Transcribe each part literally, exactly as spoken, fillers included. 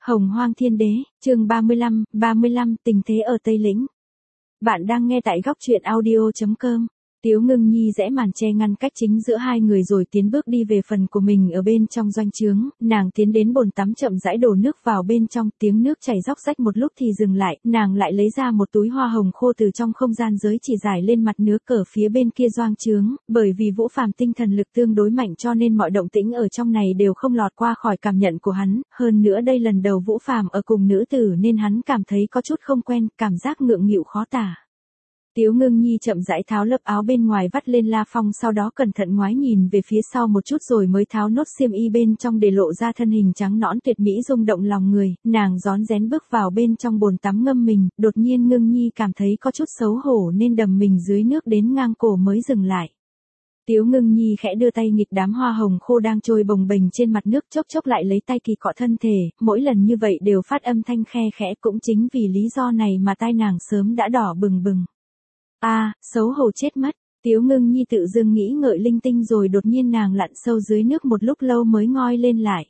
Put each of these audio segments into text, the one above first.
Hồng Hoang Thiên Đế, chương ba mươi lăm, ba mươi lăm, tình thế ở Tây Lĩnh. Bạn đang nghe tại góc truyện audio.com. Tiếu Ngưng Nhi rẽ màn che ngăn cách chính giữa hai người rồi tiến bước đi về phần của mình ở bên trong doanh trướng, nàng tiến đến bồn tắm chậm rãi đổ nước vào bên trong, tiếng nước chảy róc rách một lúc thì dừng lại, nàng lại lấy ra một túi hoa hồng khô từ trong không gian giới chỉ dài lên mặt nứa cờ phía bên kia doanh trướng, bởi vì Vũ Phàm tinh thần lực tương đối mạnh cho nên mọi động tĩnh ở trong này đều không lọt qua khỏi cảm nhận của hắn, hơn nữa đây lần đầu Vũ Phàm ở cùng nữ tử nên hắn cảm thấy có chút không quen, cảm giác ngượng nghịu khó tả. Tiếu Ngưng Nhi chậm rãi tháo lớp áo bên ngoài vắt lên la phong, sau đó cẩn thận ngoái nhìn về phía sau một chút rồi mới tháo nốt xiêm y bên trong để lộ ra thân hình trắng nõn tuyệt mỹ rung động lòng người, nàng rón rén bước vào bên trong bồn tắm ngâm mình, đột nhiên Ngưng Nhi cảm thấy có chút xấu hổ nên đầm mình dưới nước đến ngang cổ mới dừng lại. Tiếu Ngưng Nhi khẽ đưa tay nghịch đám hoa hồng khô đang trôi bồng bềnh trên mặt nước, chốc chốc lại lấy tay kỳ cọ thân thể, mỗi lần như vậy đều phát âm thanh khe khẽ, cũng chính vì lý do này mà tai nàng sớm đã đỏ bừng bừng. A, à, xấu hổ chết mất, Tiếu Ngưng Nhi tự dưng nghĩ ngợi linh tinh rồi đột nhiên nàng lặn sâu dưới nước một lúc lâu mới ngoi lên lại.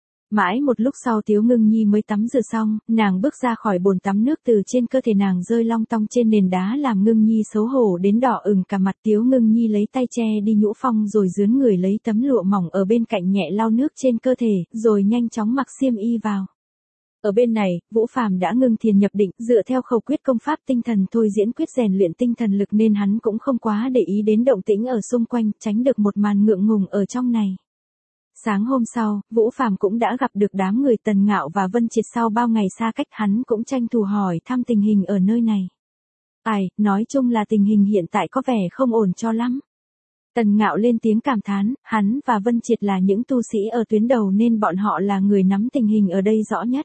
Mãi một lúc sau Tiếu Ngưng Nhi mới tắm rửa xong, nàng bước ra khỏi bồn tắm, nước từ trên cơ thể nàng rơi long tong trên nền đá làm Ngưng Nhi xấu hổ đến đỏ ửng cả mặt. Tiếu Ngưng Nhi lấy tay che đi nhũ phong rồi dướn người lấy tấm lụa mỏng ở bên cạnh nhẹ lau nước trên cơ thể, rồi nhanh chóng mặc xiêm y vào. Ở bên này, Vũ Phàm đã ngưng thiền nhập định, dựa theo khẩu quyết công pháp tinh thần thôi diễn quyết rèn luyện tinh thần lực nên hắn cũng không quá để ý đến động tĩnh ở xung quanh, tránh được một màn ngượng ngùng ở trong này. Sáng hôm sau, Vũ Phàm cũng đã gặp được đám người Tần Ngạo và Vân Triệt sau bao ngày xa cách, hắn cũng tranh thủ hỏi thăm tình hình ở nơi này. Ai, nói chung là tình hình hiện tại có vẻ không ổn cho lắm. Tần Ngạo lên tiếng cảm thán, hắn và Vân Triệt là những tu sĩ ở tuyến đầu nên bọn họ là người nắm tình hình ở đây rõ nhất.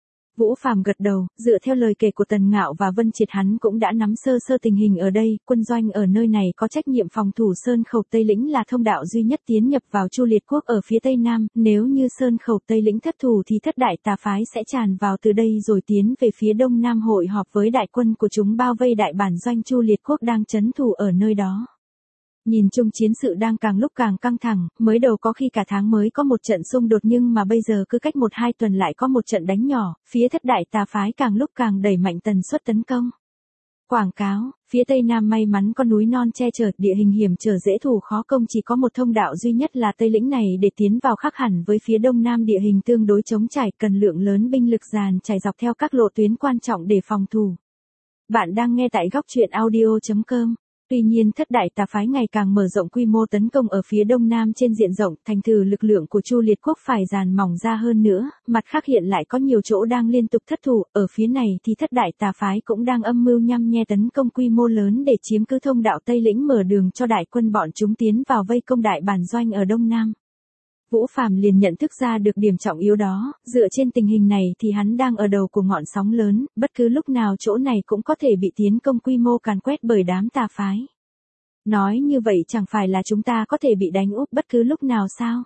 Vũ Phàm gật đầu, dựa theo lời kể của Tần Ngạo và Vân Triệt hắn cũng đã nắm sơ sơ tình hình ở đây, quân doanh ở nơi này có trách nhiệm phòng thủ Sơn Khẩu Tây Lĩnh là thông đạo duy nhất tiến nhập vào Chu Liệt Quốc ở phía Tây Nam, nếu như Sơn Khẩu Tây Lĩnh thất thủ thì thất đại tà phái sẽ tràn vào từ đây rồi tiến về phía Đông Nam hội họp với đại quân của chúng bao vây đại bản doanh Chu Liệt Quốc đang trấn thủ ở nơi đó. Nhìn chung chiến sự đang càng lúc càng căng thẳng, mới đầu có khi cả tháng mới có một trận xung đột nhưng mà bây giờ cứ cách một hai tuần lại có một trận đánh nhỏ, phía thất đại tà phái càng lúc càng đẩy mạnh tần suất tấn công. Quảng cáo, phía Tây Nam may mắn có núi non che chở, địa hình hiểm trở dễ thủ khó công, chỉ có một thông đạo duy nhất là Tây Lĩnh này để tiến vào, khác hẳn với phía Đông Nam địa hình tương đối trống trải, cần lượng lớn binh lực dàn trải dọc theo các lộ tuyến quan trọng để phòng thủ. Bạn đang nghe tại góc truyện audio.com. Tuy nhiên thất đại tà phái ngày càng mở rộng quy mô tấn công ở phía đông nam trên diện rộng, thành thử lực lượng của Chu Liệt Quốc phải dàn mỏng ra hơn nữa, mặt khác hiện lại có nhiều chỗ đang liên tục thất thủ, ở phía này thì thất đại tà phái cũng đang âm mưu nhăm nhe tấn công quy mô lớn để chiếm cứ thông đạo Tây Lĩnh, mở đường cho đại quân bọn chúng tiến vào vây công đại bản doanh ở đông nam. Vũ Phàm liền nhận thức ra được điểm trọng yếu đó, dựa trên tình hình này thì hắn đang ở đầu của ngọn sóng lớn, bất cứ lúc nào chỗ này cũng có thể bị tiến công quy mô càn quét bởi đám tà phái. Nói như vậy chẳng phải là chúng ta có thể bị đánh úp bất cứ lúc nào sao?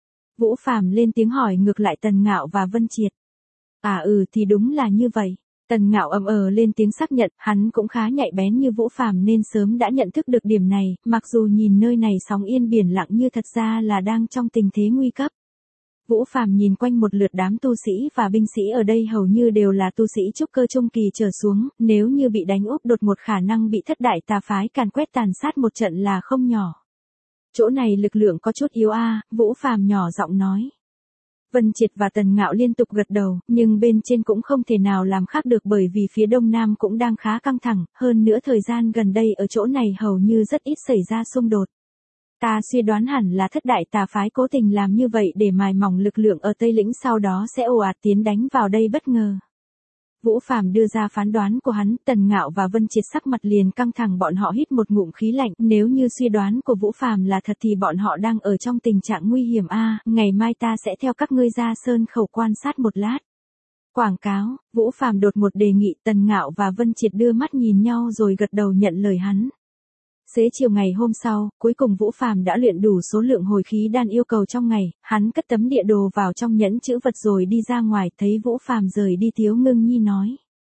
Vũ Phàm lên tiếng hỏi ngược lại Tần Ngạo và Vân Triệt. À ừ thì đúng là như vậy. Tần Ngạo ầm ờ lên tiếng xác nhận, hắn cũng khá nhạy bén như Vũ Phàm nên sớm đã nhận thức được điểm này, mặc dù nhìn nơi này sóng yên biển lặng như thật ra là đang trong tình thế nguy cấp. Vũ Phàm nhìn quanh một lượt, đám tu sĩ và binh sĩ ở đây hầu như đều là tu sĩ trúc cơ trung kỳ trở xuống, nếu như bị đánh úp đột ngột khả năng bị thất đại tà phái càn quét tàn sát một trận là không nhỏ. Chỗ này lực lượng có chút yếu a, à, Vũ Phàm nhỏ giọng nói. Vân Triệt và Tần Ngạo liên tục gật đầu, nhưng bên trên cũng không thể nào làm khác được bởi vì phía đông nam cũng đang khá căng thẳng, hơn nữa thời gian gần đây ở chỗ này hầu như rất ít xảy ra xung đột. Ta suy đoán hẳn là thất đại tà phái cố tình làm như vậy để mài mỏng lực lượng ở Tây Lĩnh, sau đó sẽ ồ ạt tiến đánh vào đây bất ngờ. Vũ Phàm đưa ra phán đoán của hắn, Tần Ngạo và Vân Triệt sắc mặt liền căng thẳng, bọn họ hít một ngụm khí lạnh, nếu như suy đoán của Vũ Phàm là thật thì bọn họ đang ở trong tình trạng nguy hiểm a, à, ngày mai ta sẽ theo các ngươi ra Sơn Khẩu quan sát một lát. Quảng cáo, Vũ Phàm đột ngột đề nghị, Tần Ngạo và Vân Triệt đưa mắt nhìn nhau rồi gật đầu nhận lời hắn. Xế chiều ngày hôm sau, cuối cùng Vũ Phàm đã luyện đủ số lượng hồi khí đan yêu cầu trong ngày, hắn cất tấm địa đồ vào trong nhẫn chữ vật rồi đi ra ngoài, thấy Vũ Phàm rời đi Tiếu Ngưng Nhi nói.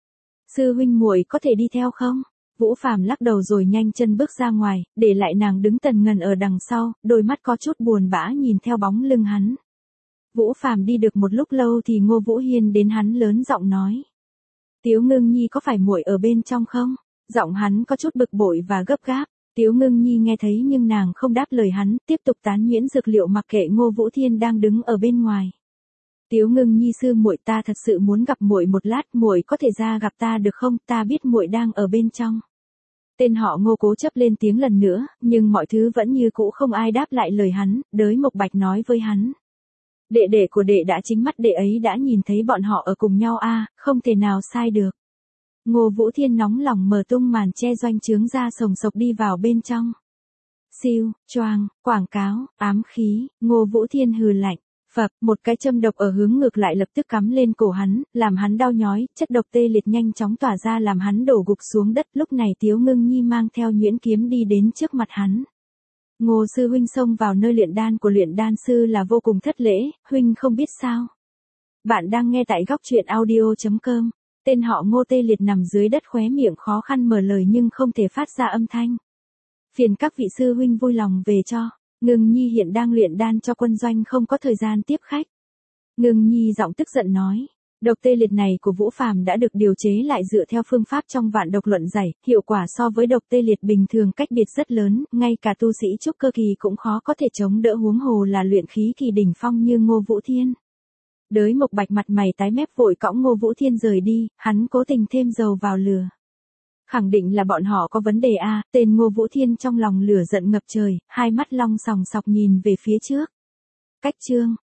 Sư huynh muội có thể đi theo không? Vũ Phàm lắc đầu rồi nhanh chân bước ra ngoài, để lại nàng đứng tần ngần ở đằng sau, đôi mắt có chút buồn bã nhìn theo bóng lưng hắn. Vũ Phàm đi được một lúc lâu thì Ngô Vũ Hiên đến hắn lớn giọng nói. Tiếu Ngưng Nhi có phải muội ở bên trong không? Giọng hắn có chút bực bội và gấp gáp. Tiếu Ngưng Nhi nghe thấy nhưng nàng không đáp lời hắn, tiếp tục tán nhuyễn dược liệu mặc kệ Ngô Vũ Thiên đang đứng ở bên ngoài. Tiếu Ngưng Nhi sư muội, ta thật sự muốn gặp muội một lát, muội có thể ra gặp ta được không? Ta biết muội đang ở bên trong. Tên họ Ngô cố chấp lên tiếng lần nữa, nhưng mọi thứ vẫn như cũ, không ai đáp lại lời hắn. Đới Mộc Bạch nói với hắn. Đệ đệ của đệ đã chính mắt đệ ấy đã nhìn thấy bọn họ ở cùng nhau a, à, không thể nào sai được. Ngô Vũ Thiên nóng lòng mở tung màn che doanh trướng ra, sồng sộc đi vào bên trong. Siêu, choang, quảng cáo, ám khí. Ngô Vũ Thiên hừ lạnh. Phập, một cái châm độc ở hướng ngược lại lập tức cắm lên cổ hắn, làm hắn đau nhói, chất độc tê liệt nhanh chóng tỏa ra làm hắn đổ gục xuống đất. Lúc này Tiếu Ngưng Nhi mang theo nhuyễn kiếm đi đến trước mặt hắn. Ngô sư huynh xông vào nơi luyện đan của luyện đan sư là vô cùng thất lễ, huynh không biết sao? Bạn đang nghe tại góc truyện audio chấm com. Tên họ Ngô tê liệt nằm dưới đất, khóe miệng khó khăn mở lời nhưng không thể phát ra âm thanh. Phiền các vị sư huynh vui lòng về cho. Ngưng Nhi hiện đang luyện đan cho quân doanh, không có thời gian tiếp khách. Ngưng Nhi giọng tức giận nói. Độc tê liệt này của Vũ Phàm đã được điều chế lại dựa theo phương pháp trong vạn độc luận giải, hiệu quả so với độc tê liệt bình thường cách biệt rất lớn, ngay cả tu sĩ trúc cơ kỳ cũng khó có thể chống đỡ, huống hồ là luyện khí kỳ đỉnh phong như Ngô Vũ Thiên. Đới Mộc Bạch mặt mày tái mét vội cõng Ngô Vũ Thiên rời đi, hắn cố tình thêm dầu vào lửa. Khẳng định là bọn họ có vấn đề a, à, tên Ngô Vũ Thiên trong lòng lửa giận ngập trời, hai mắt long sòng sọc nhìn về phía trước. Cách chương